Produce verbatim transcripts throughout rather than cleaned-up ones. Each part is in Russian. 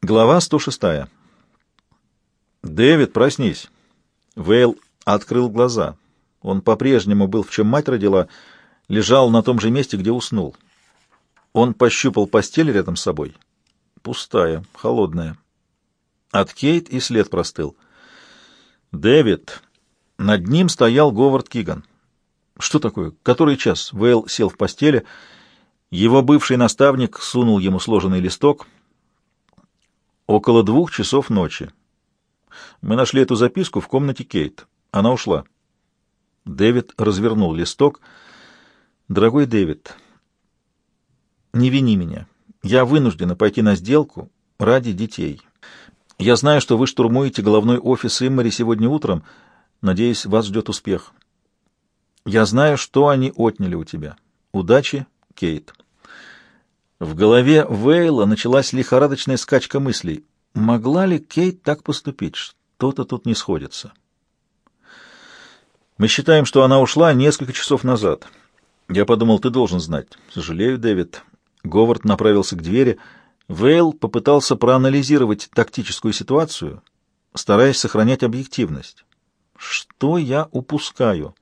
Глава сто шестая. «Дэвид, проснись!» Вейл открыл глаза. Он по-прежнему был, в чем мать родила, лежал на том же месте, где уснул. Он пощупал постель рядом с собой. Пустая, холодная. От Кейт и след простыл. «Дэвид!» Над ним стоял Говард Киган. «Что такое? Который час?» Вейл сел в постели. Его бывший наставник сунул ему сложенный листок. Около двух часов ночи. Мы нашли эту записку в комнате Кейт. Она ушла. Дэвид развернул листок. «Дорогой Дэвид, не вини меня. Я вынуждена пойти на сделку ради детей. Я знаю, что вы штурмуете головной офис Иммари сегодня утром. Надеюсь, вас ждет успех. Я знаю, что они отняли у тебя. Удачи, Кейт». В голове Вейла началась лихорадочная скачка мыслей. Могла ли Кейт так поступить? Что-то тут не сходится. Мы считаем, что она ушла несколько часов назад. Я подумал, ты должен знать. Сожалею, Дэвид. Говард направился к двери. Вейл попытался проанализировать тактическую ситуацию, стараясь сохранять объективность. Что я упускаю?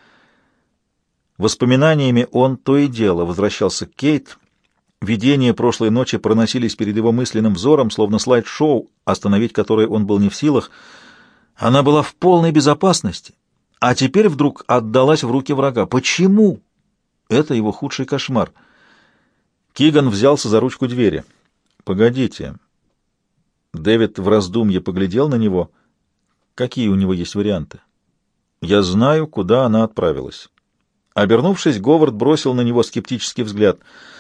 Воспоминаниями он то и дело возвращался к Кейт. Видения прошлой ночи проносились перед его мысленным взором, словно слайд-шоу, остановить которое он был не в силах. Она была в полной безопасности, а теперь вдруг отдалась в руки врага. Почему? Это его худший кошмар. Киган взялся за ручку двери. «Погодите». Дэвид в раздумье поглядел на него. Какие у него есть варианты? «Я знаю, куда она отправилась». Обернувшись, Говард бросил на него скептический взгляд.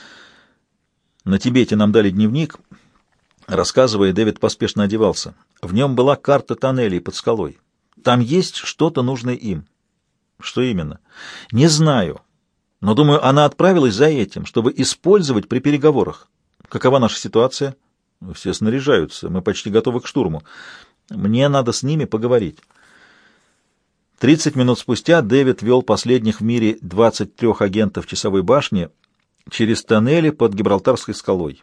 «На Тибете нам дали дневник». Рассказывая, Дэвид поспешно одевался. В нем была карта тоннелей под скалой. Там есть что-то нужное им. Что именно? Не знаю. Но, думаю, она отправилась за этим, чтобы использовать при переговорах. Какова наша ситуация? Все снаряжаются. Мы почти готовы к штурму. Мне надо с ними поговорить. Тридцать минут спустя Дэвид вел последних в мире двадцать трех агентов часовой башни через тоннели под Гибралтарской скалой.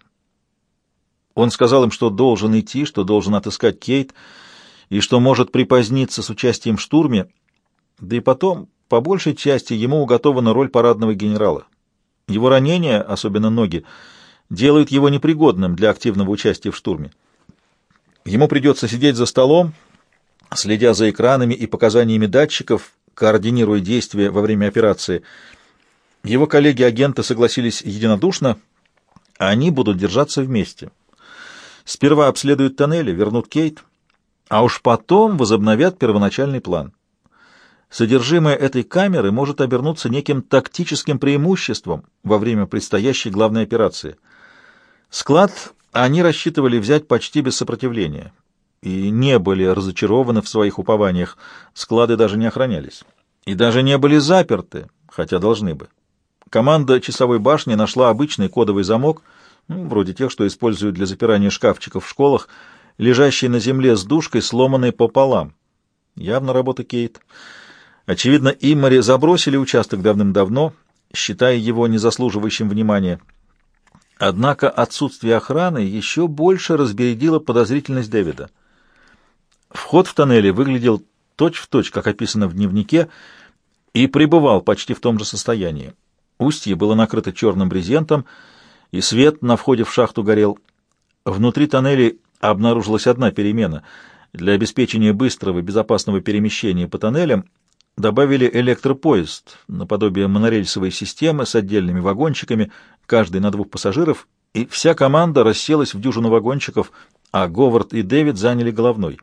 Он сказал им, что должен идти, что должен отыскать Кейт, и что может припоздниться с участием в штурме, да и потом, по большей части, ему уготована роль парадного генерала. Его ранения, особенно ноги, делают его непригодным для активного участия в штурме. Ему придется сидеть за столом, следя за экранами и показаниями датчиков, координируя действия во время операции. Его коллеги-агенты согласились единодушно, а они будут держаться вместе. Сперва обследуют тоннели, вернут Кейт, а уж потом возобновят первоначальный план. Содержимое этой камеры может обернуться неким тактическим преимуществом во время предстоящей главной операции. Склад они рассчитывали взять почти без сопротивления и не были разочарованы в своих упованиях. Склады даже не охранялись и даже не были заперты, хотя должны бы. Команда часовой башни нашла обычный кодовый замок, ну, вроде тех, что используют для запирания шкафчиков в школах, лежащий на земле с дужкой, сломанной пополам. Явно работа Кейт. Очевидно, Иммари забросили участок давным-давно, считая его незаслуживающим внимания. Однако отсутствие охраны еще больше разбередило подозрительность Дэвида. Вход в тоннели выглядел точь-в-точь, как описано в дневнике, и пребывал почти в том же состоянии. Устье было накрыто черным брезентом, и свет на входе в шахту горел. Внутри тоннелей обнаружилась одна перемена. Для обеспечения быстрого и безопасного перемещения по тоннелям добавили электропоезд, наподобие монорельсовой системы с отдельными вагончиками, каждый на двух пассажиров, и вся команда расселась в дюжину вагончиков, а Говард и Дэвид заняли головной.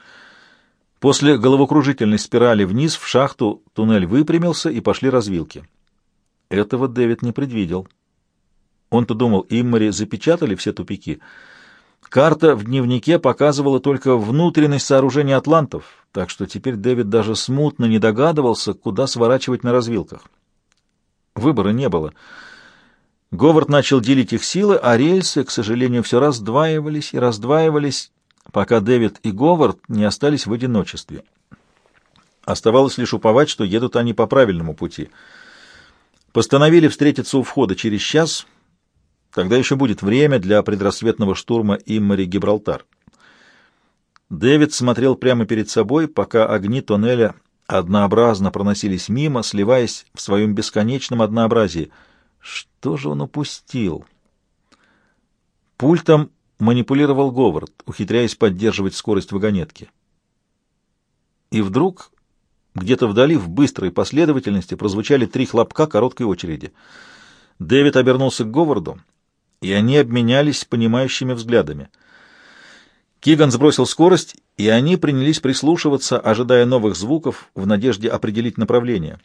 После головокружительной спирали вниз в шахту туннель выпрямился, и пошли развилки. Этого Дэвид не предвидел. Он-то думал, Иммари запечатали все тупики. Карта в дневнике показывала только внутренность сооружения атлантов, так что теперь Дэвид даже смутно не догадывался, куда сворачивать на развилках. Выбора не было. Говард начал делить их силы, а рельсы, к сожалению, все раздваивались и раздваивались, пока Дэвид и Говард не остались в одиночестве. Оставалось лишь уповать, что едут они по правильному пути. Постановили встретиться у входа через час, Тогда еще будет время для предрассветного штурма Иммари-Гибралтар. Дэвид смотрел прямо перед собой, пока огни тоннеля однообразно проносились мимо, сливаясь в своем бесконечном однообразии. Что же он упустил? Пультом манипулировал Говард, ухитряясь поддерживать скорость вагонетки. И вдруг где-то вдали в быстрой последовательности прозвучали три хлопка короткой очереди. Дэвид обернулся к Говарду, и они обменялись понимающими взглядами. Киган сбросил скорость, и они принялись прислушиваться, ожидая новых звуков в надежде определить направление.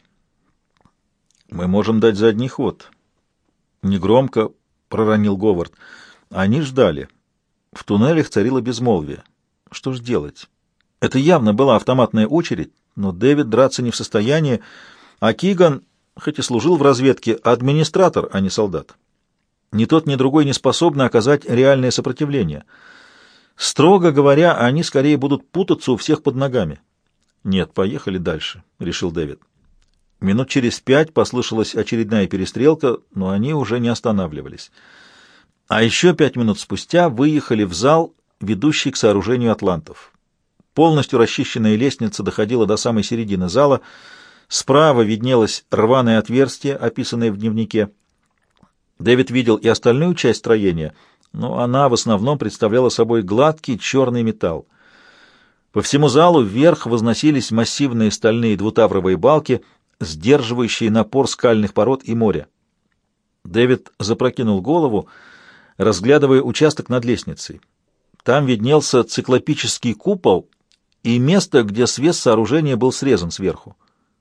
«Мы можем дать задний ход», — негромко проронил Говард. Они ждали. В туннелях царило безмолвие. Что ж делать? Это явно была автоматная очередь, но Дэвид драться не в состоянии, а Киган, хоть и служил в разведке, администратор, а не солдат. Ни тот, ни другой не способны оказать реальное сопротивление. Строго говоря, они скорее будут путаться у всех под ногами. «Нет, поехали дальше», — решил Дэвид. Минут через пять послышалась очередная перестрелка, но они уже не останавливались. А еще пять минут спустя выехали в зал, ведущий к сооружению атлантов. Полностью расчищенная лестница доходила до самой середины зала. Справа виднелось рваное отверстие, описанное в дневнике. Дэвид видел и остальную часть строения, но она в основном представляла собой гладкий черный металл. По всему залу вверх возносились массивные стальные двутавровые балки, сдерживающие напор скальных пород и моря. Дэвид запрокинул голову, разглядывая участок над лестницей. Там виднелся циклопический купол и место, где свес сооружения был срезан сверху.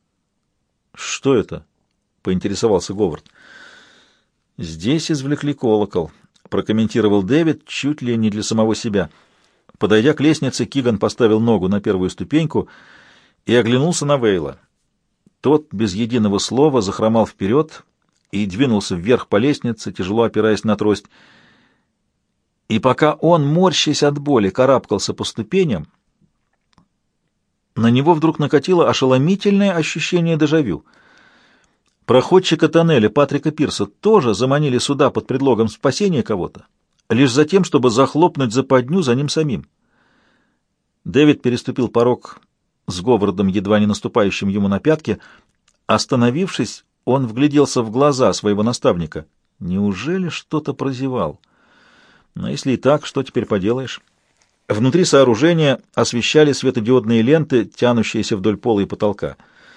«Что это?» — поинтересовался Говард. «Здесь извлекли колокол», — прокомментировал Дэвид чуть ли не для самого себя. Подойдя к лестнице, Киган поставил ногу на первую ступеньку и оглянулся на Вейла. Тот без единого слова захромал вперед и двинулся вверх по лестнице, тяжело опираясь на трость. И пока он, морщась от боли, карабкался по ступеням, на него вдруг накатило ошеломительное ощущение дежавю. Проходчика тоннеля Патрика Пирса тоже заманили сюда под предлогом спасения кого-то, лишь за тем, чтобы захлопнуть западню за ним самим. Дэвид переступил порог с Говардом, едва не наступающим ему на пятки. Остановившись, он вгляделся в глаза своего наставника. Неужели что-то прозевал? Но если и так, что теперь поделаешь? Внутри сооружения освещали светодиодные ленты, тянущиеся вдоль пола и потолка.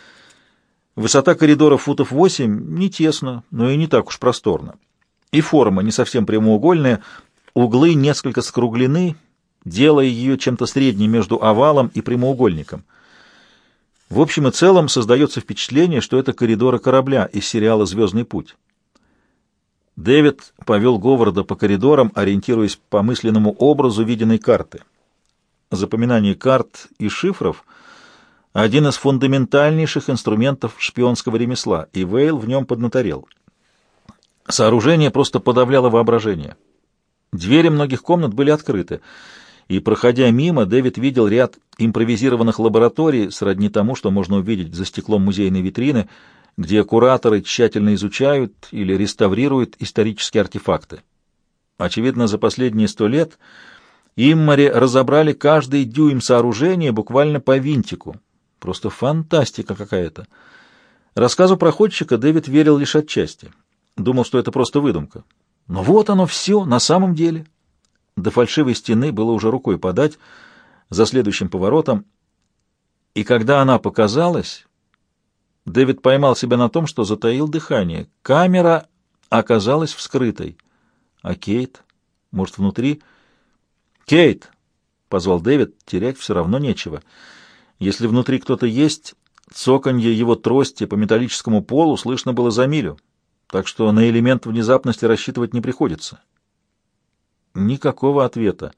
Высота коридора футов восемь, не тесно, но и не так уж просторно. И форма не совсем прямоугольная, углы несколько скруглены, делая ее чем-то средним между овалом и прямоугольником. В общем и целом создается впечатление, что это коридоры корабля из сериала «Звездный путь». Дэвид повел Говарда по коридорам, ориентируясь по мысленному образу виденной карты. Запоминание карт и шифров — один из фундаментальнейших инструментов шпионского ремесла, и Вейл в нем поднаторел. Сооружение просто подавляло воображение. Двери многих комнат были открыты, и, проходя мимо, Дэвид видел ряд импровизированных лабораторий, сродни тому, что можно увидеть за стеклом музейной витрины, где кураторы тщательно изучают или реставрируют исторические артефакты. Очевидно, за последние сто лет Иммари разобрали каждый дюйм сооружения буквально по винтику. Просто фантастика какая-то. Рассказу проходчика Дэвид верил лишь отчасти. Думал, что это просто выдумка. Но вот оно все на самом деле. До фальшивой стены было уже рукой подать, за следующим поворотом. И когда она показалась, Дэвид поймал себя на том, что затаил дыхание. Камера оказалась вскрытой. А Кейт? Может, внутри? «Кейт!» — позвал Дэвид. Терять все равно нечего. Если внутри кто-то есть, цоканье его трости по металлическому полу слышно было за милю, так что на элемент внезапности рассчитывать не приходится. Никакого ответа.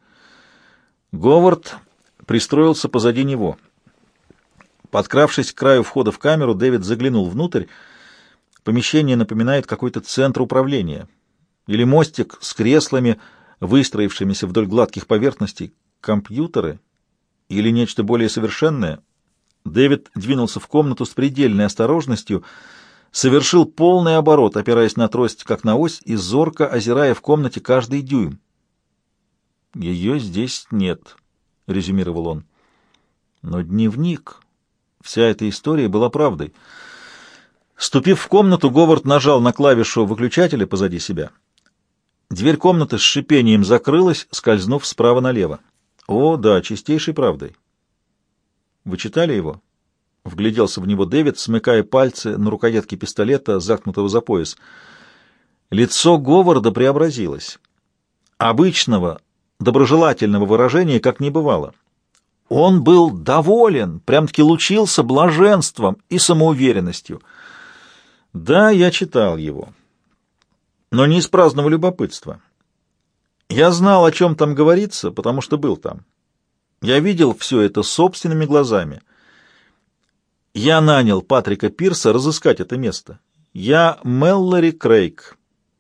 Говард пристроился позади него. Подкравшись к краю входа в камеру, Дэвид заглянул внутрь. Помещение напоминает какой-то центр управления или мостик с креслами, выстроившимися вдоль гладких поверхностей. Компьютеры или нечто более совершенное? Дэвид двинулся в комнату с предельной осторожностью, совершил полный оборот, опираясь на трость как на ось и зорко озирая в комнате каждый дюйм. «Ее здесь нет», — резюмировал он. Но дневник, вся эта история была правдой. Ступив в комнату, Говард нажал на клавишу выключателя позади себя. Дверь комнаты с шипением закрылась, скользнув справа налево. О, да, чистейшей правдой. Вы читали его? Вгляделся в него Дэвид, смыкая пальцы на рукоятке пистолета, заткнутого за пояс. Лицо Говарда преобразилось. Обычного, доброжелательного выражения как не бывало. Он был доволен, прям-таки лучился блаженством и самоуверенностью. Да, я читал его, но не из праздного любопытства. Я знал, о чем там говорится, потому что был там. Я видел все это собственными глазами. Я нанял Патрика Пирса разыскать это место. Я Мэллори Крейг.